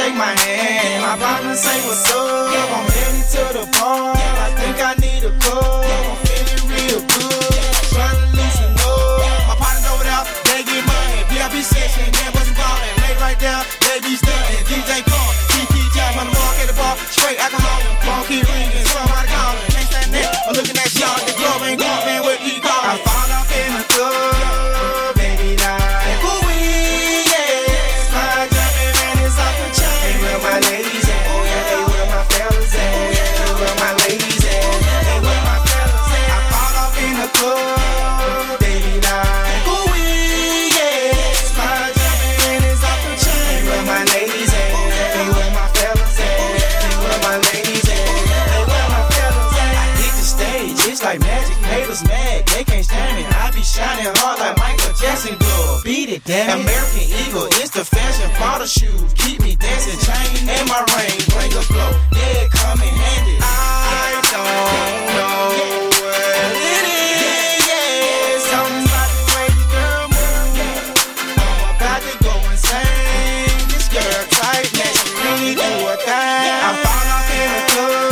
shake my hand. My partner say what's up. I'm headed to the bar. I think I need a cup. I'm feeling real good. Trying to loosen up. My partner's over there, they get money. VIP session, yeah, wasn't ballin'. Lay right there, they be stuntin'. DJ Paul, Kiki Job on the mark at the bar. Straight alcohol, phone keep ringing. Somebody callin'. Can't stand there. I'm looking at y'all. The club ain't going, man, what you call it? I fall off in the club, baby, like ooh-wee, yeah. Slide jumping, man, it's off the chain. Hey, where my ladies at? Oh, yeah, they where my fellas at? Oh, yeah, they where my ladies at? Hey, where my fellas at? I fall off in the club, baby, like ooh-wee, yeah. Slide jumping, man, it's off the chain. Hey, where my ladies at? Oh, yeah, they where my fellas at? Oh, yeah, they where my ladies at? Hey, where my fellas at? I hit the stage, it's like magic. Haters mad, they can't stand me. I be shining hard like Michael Jackson glove. Beat it, damn it. American Eagle, it's the fashion bottle shoes. Keep me dancing, chain and my ring, bring a flow. Yeah, come and hand it. I don't know what it is. Yeah, something about the way the girl move. I'm about to go insane. This girl tight, man, she really do a thing. I fall off in the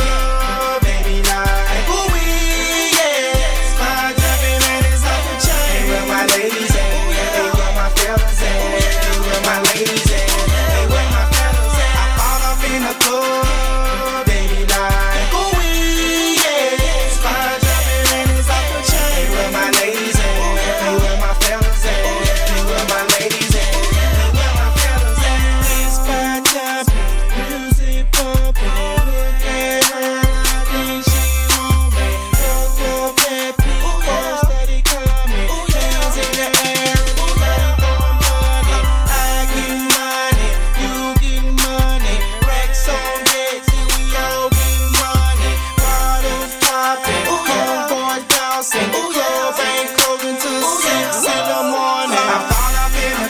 club, baby, like ooh-wee, yeah. Slide jumping, man, it's off the chain. Hey, where my ladies at? Hey, where my fellas at? Hey, where my ladies at? Hey, where my fellas at? I fall off in the club, baby, like ooh-wee, yeah. Slide jumping, man, it's off the chain. Hey, where my ladies at? Hey, where my fellas at? Hey, where my ladies at? Hey, where my fellas at? Slide jumping, music pumping, look at her, I think she want me. Look up at people, steady coming, hands in the air, everybody throwing money. I get money, you get money, racks on deck, see we all get money. Bottles popping, homeboys bouncing, club ain't closing till 6 in the morning. I fall off in the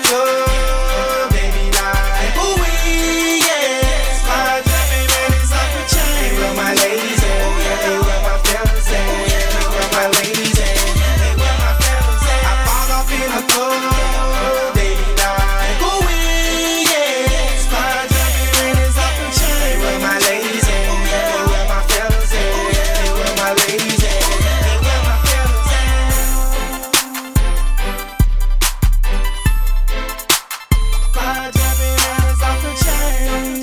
club, baby, like ooh-wee, yeah. Slide jumping, man, it's off the chain. Hey, where my ladies at? Hey, where my fellas at? Hey, where my ladies at? Hey, where my fellas at? I fall off in the club, baby, like ooh-wee, yeah. Slide jumping, man, it's off the chain. Hey, where my ladies at? Hey, where my fellas at? Hey, where my ladies at? Hey, where my fellas at? Slide jumping, man, it's off the chain.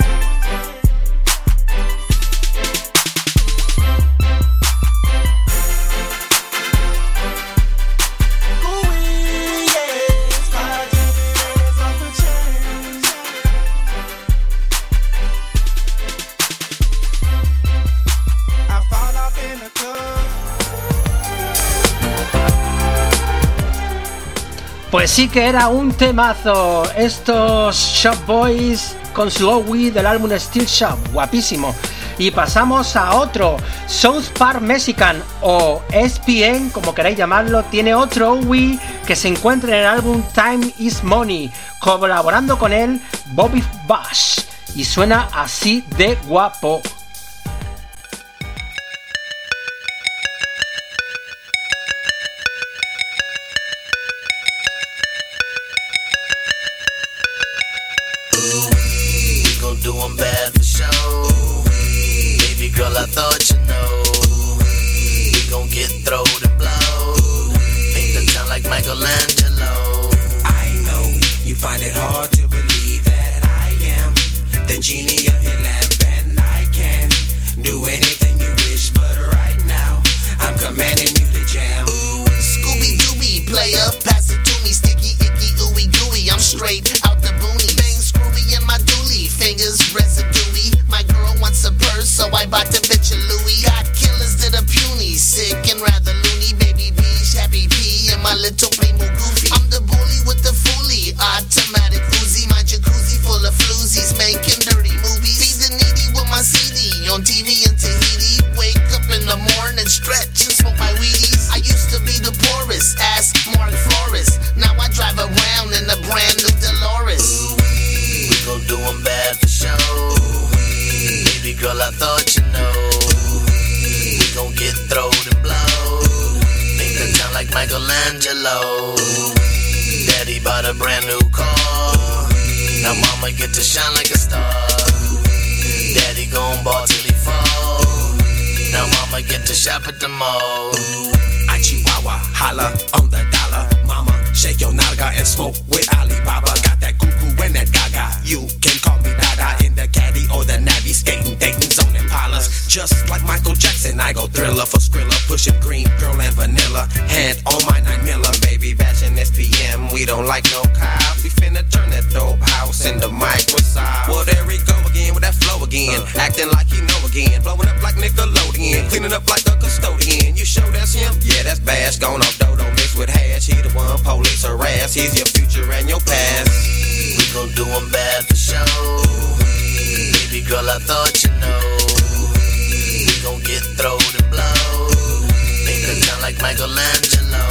Ooh-wee, yeah. Slide jumping, man, it's off the chain. I fall off in the club. Pues sí que era un temazo. Estos Shop Boys con Slowy del álbum Steel Shop, guapísimo. Y pasamos a otro, South Park Mexican o SPN, como queráis llamarlo, tiene otro Wii que se encuentra en el álbum Time is Money, colaborando con él Bobby Bash, y suena así de guapo. We gon' do 'em bad for sure. Baby girl, I thought you know. We gon' get throwed and blowed. Paint the town like Michelangelo. I know you find it hard to believe that I am the genie of your lamp, and I can do anything you wish, but right now I'm commanding you to jam. Ooh, Scooby-Dooby, player, pass it to me. Sticky, icky, ooey, gooey. I'm straight out the boonies. Bang, screwy in my dually. Fingers residue-y. My girl wants a purse, so I bought the bitch a Louis. Got killers that are puny, sick and rather loony. Baby Beach, Happy P, and my little primo goofy. I'm the bully with the foolie. Automatic Uzi, my jacuzzi full of floozies. Making dirty movies. Feed the needy with my CD. On TV in Tahiti. Wake up in the morning, stretch and smoke my Wheaties. I used to be the poorest, ask Mark Flores. Now I drive around in a brand new Dolores. We gon' do 'em bad for sure. Baby girl, I thought you know. We gon' get throwed and blowed. Paint the town like Michelangelo. Daddy bought a brand new car. Now mama mama get to shine like a star. Daddy gon' ball till he fall. Now mama get to shop at the mall. I Chihuahua, holla on the dollar. Mama, shake your naga and smoke with Alibaba. Got that cuckoo and that gaga. You can call me Dada in the caddy or the Navy, skating, dating zone Impalas. Just like Michael Jackson, I go Thriller for Skrilla, pushing green, girl and vanilla. Hand on my 9mm, baby, bashing SPM. We don't like no cops. We finna turn that dope house into Microsoft. Well, there we go again with that flow again, acting like he know again, blowing up like Nickelodeon, cleaning up like a custodian. You sure that's him? Yeah, that's Bash. Gone off dodo mixed with hash. He the one police harass. He's your future and your past. We gon' do him bad for sure. Baby girl, I thought you know. We gon' get throwed and blow. Make her sound like Michelangelo.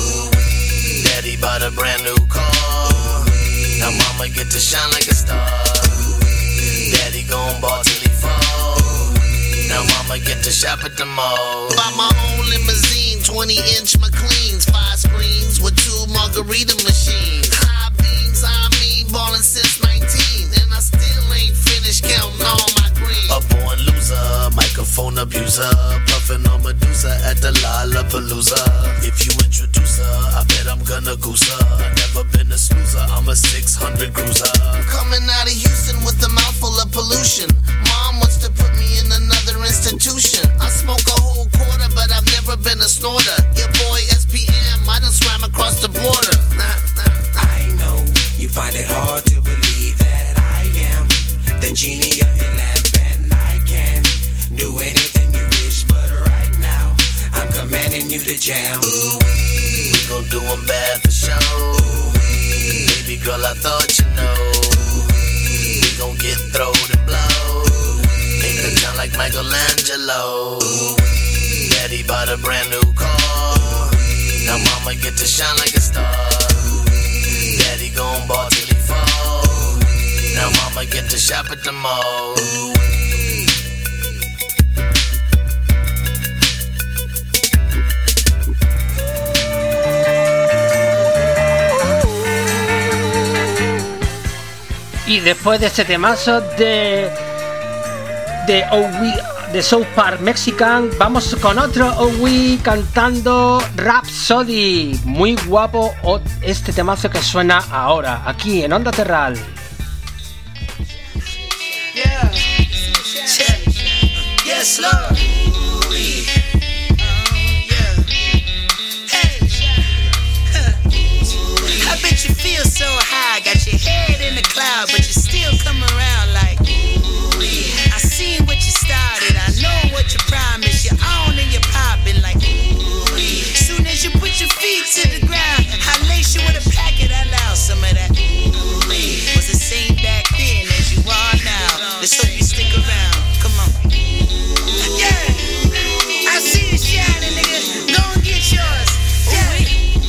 Daddy bought a brand new car. Now mama get to shine like a star. Daddy gon' ball till he fall. Now mama get to shop at the mall. Buy my own limousine, 20-inch McLeans, 5 screens with 2 margarita machines. High beams, I mean, ballin' since 19, and I still ain't finished counting all my green. A born loser, microphone abuser, puffin' on Medusa at the Lollapalooza. If you introduce her, I bet I'm gonna goose her. Never been a snoozer, I'm a 600 cruiser. Coming out of Houston with a mouthful of pollution. Mom wants to put me in another institution. I smoke a whole quarter, but I've never been a snorter. Your boy SPM, I done swam across the border. I know you find it hard to believe that I am the genie of your lamp, and I can do anything you wish, but right now I'm commanding you to jam. We gon' do him bad for sure. Baby girl, I thought you know. We gon' get throwed and blow. Make her sound like Michelangelo. Daddy bought a brand new car. Now mama get to shine like a star. Daddy gon' ball till he fall. Now mama get to shop at the mall. Y después de este temazo de South Park Mexican, vamos con otro OWI cantando Rhapsody. Muy guapo este temazo que suena ahora, aquí en Onda Terral. Yeah. Yes, Lord. I bet you feel so high, got your head in the cloud, but you still come around like, I seen what you started, I know what you promised, you're on and you're popping like, soon as you put your feet to the ground, I lace you with a packet, I allow some of that, was the same back then as you are now, let's hope you stick around, come on, yeah, I see you shining, nigga, go and get yours, yeah.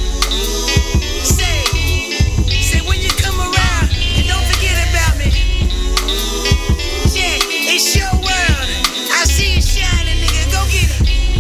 Say when you come around, and don't forget about me. Yeah, it's your world. I see you shining, nigga. Go get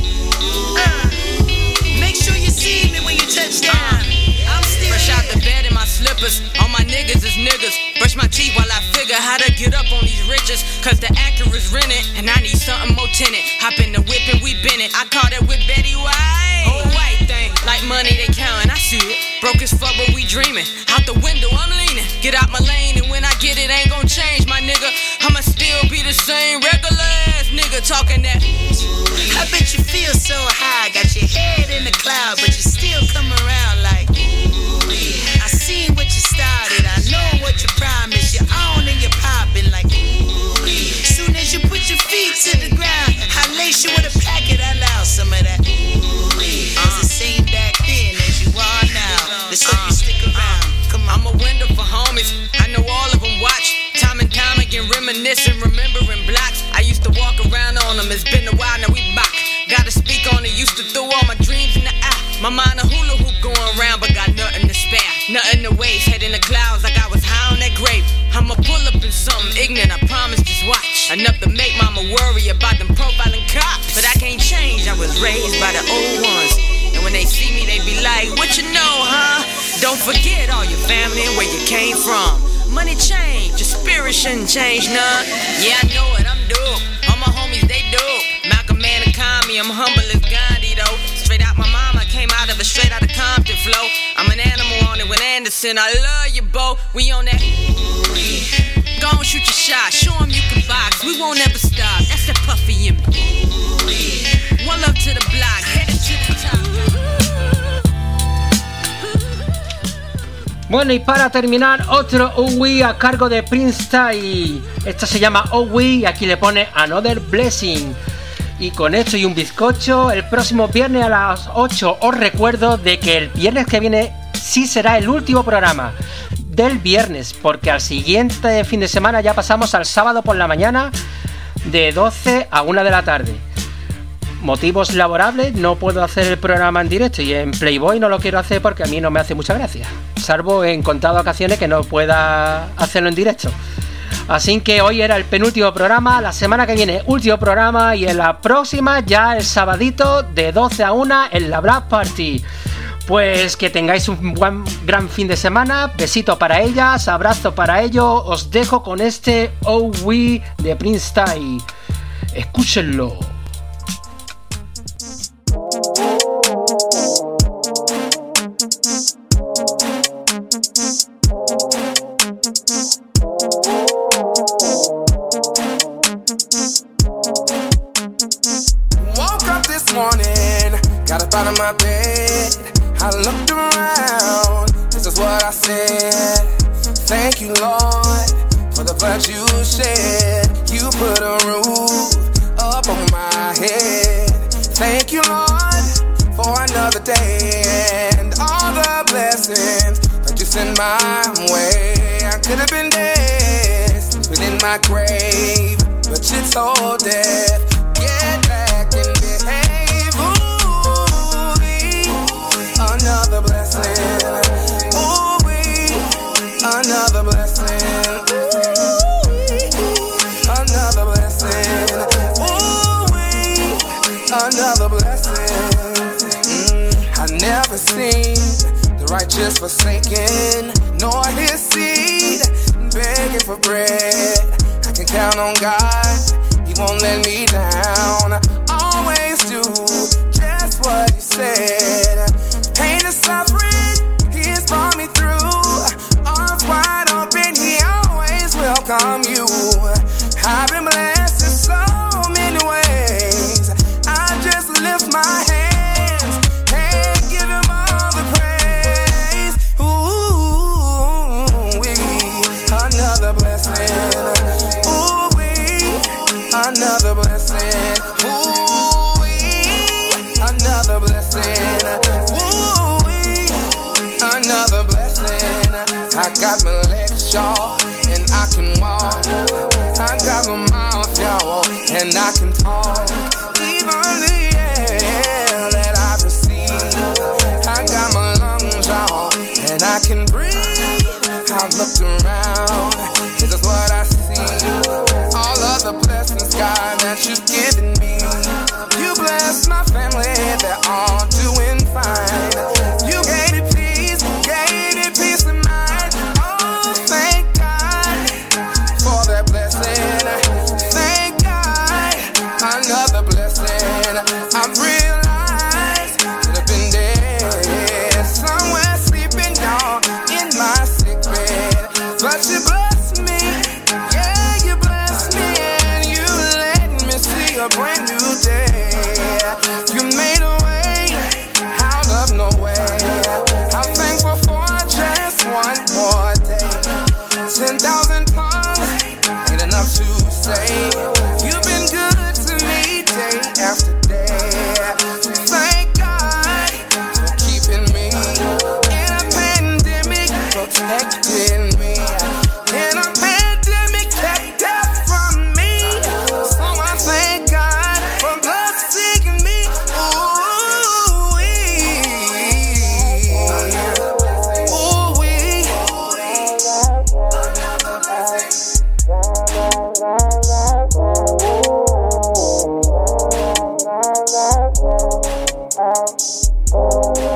it. Make sure you see me when you touch down. I'm still fresh out the bed in my slippers. All my niggas is niggas. Brush my teeth while I figure how to get up on these riches. Cause the Acura's rented, and I need something more tinted. Hop in the whip and we been it. I caught it with Betty White. Whole white thing, like money they countin'. I see it. Broke as fuck, but we dreamin'. Out the window, I'm leaning. Get out my lane, and when I get it, ain't gon' change, my nigga. I'ma still be the same regular ass nigga talking that. I bet you feel so high, got your head in the cloud, but you still come around like, I seen what you started, I know what you promised, you're on and you're popping like, soon as you put your feet to the ground, I lace you with a packet, I allow some of that. It's the same back then as you are now. Let's hope you stick around. Come on. I'm a window for homies. I know all of them watch. Time and time again, reminiscing, remembering blocks. I used to walk around on them. It's been a while, now we back. Gotta speak on it. Used to throw all my dreams in the eye. My mind a hula hoop going around, but got nothing to spare. Nothing to waste. Head in the clouds like I was high on that grape. I'ma pull up in something ignorant. I promise, just watch. Enough to make mama worry about them profiling cops. But I can't change. I was raised by the old ones. And when they see me, they be like, what you know, huh? Don't forget all your family and where you came from. Money change, just Mirror shouldn't change none. Yeah, I know it, I'm dope. All my homies, they dope. Malcolm Man and Kami, I'm humble as Gandhi though. Straight out my mama, came out of it, straight out of Compton flow. I'm an animal on it with Anderson, I love you, Bo. We on that. Go and shoot your shot, show 'em you can box. We won't ever stop, that's the Puffy in me. One love to the block, headed to the top. Bueno, y para terminar, otro OWI a cargo de Prince Ty. Esto se llama OWI y aquí le pone Another Blessing. Y con esto y un bizcocho, el próximo viernes a las 8 os recuerdo de que el viernes que viene sí será el último programa del viernes, porque al siguiente fin de semana ya pasamos al sábado por la mañana de 12 a 1 de la tarde. Motivos laborables, no puedo hacer el programa en directo y en Playboy no lo quiero hacer porque a mí no me hace mucha gracia, salvo en contadas ocasiones que no pueda hacerlo en directo. Así que hoy era el penúltimo programa, la semana que viene último programa y en la próxima ya el sabadito de 12 a 1 en la Black Party. Pues que tengáis un gran fin de semana, besito para ellas, abrazo para ellos, os dejo con este Oh We de Prince Ty. Escúchenlo. Woke up this morning, got up out of my bed. I looked around, this is what I said. Thank you, Lord, for the blood you shed. You put a roof up on my head. Thank you, Lord, for another day and all the blessings that you sent my way. I could have been dead, sleeping in my grave, but you told death, get back and behave. Another blessing, ooh-wee, another blessing, ooh-wee, another blessing, ooh-wee, another blessing. I never seen the righteous forsaken, nor his seed begging for bread. I can count on God, he won't let me down. Always do just what he said. Pain and suffering, he has brought me through. Arms wide open, he always welcome you. I've been blessed in so many ways. I just lift my hands and give him all the praise. Ooh-wee, another blessing. Ooh-wee, another blessing. Ooh-wee, another blessing. Another blessing. I got my legs, y'all, and I can walk. I got my mouth, y'all, and I can talk. Even the air that I receive, I got my lungs, y'all, and I can breathe. I looked around, this is what I see. All of the blessings, God, that you've given me. You bless my family, they're all doing fine. You gave me peace of mind. Oh, thank God for that blessing. Thank God, another blessing. I've realized that I've been dead, somewhere sleeping, y'all, in my sick bed. But you blessed me, yeah, you blessed me, and you let me see a brand new day. You made a way out of nowhere. I'm thankful for just one more day. 10,000 tongues ain't enough to say. You've been good to me day after day. Thank God for keeping me in a pandemic, protecting me. In a pandemic, kept death from me. So I thank God for blessing me. Ooh-wee.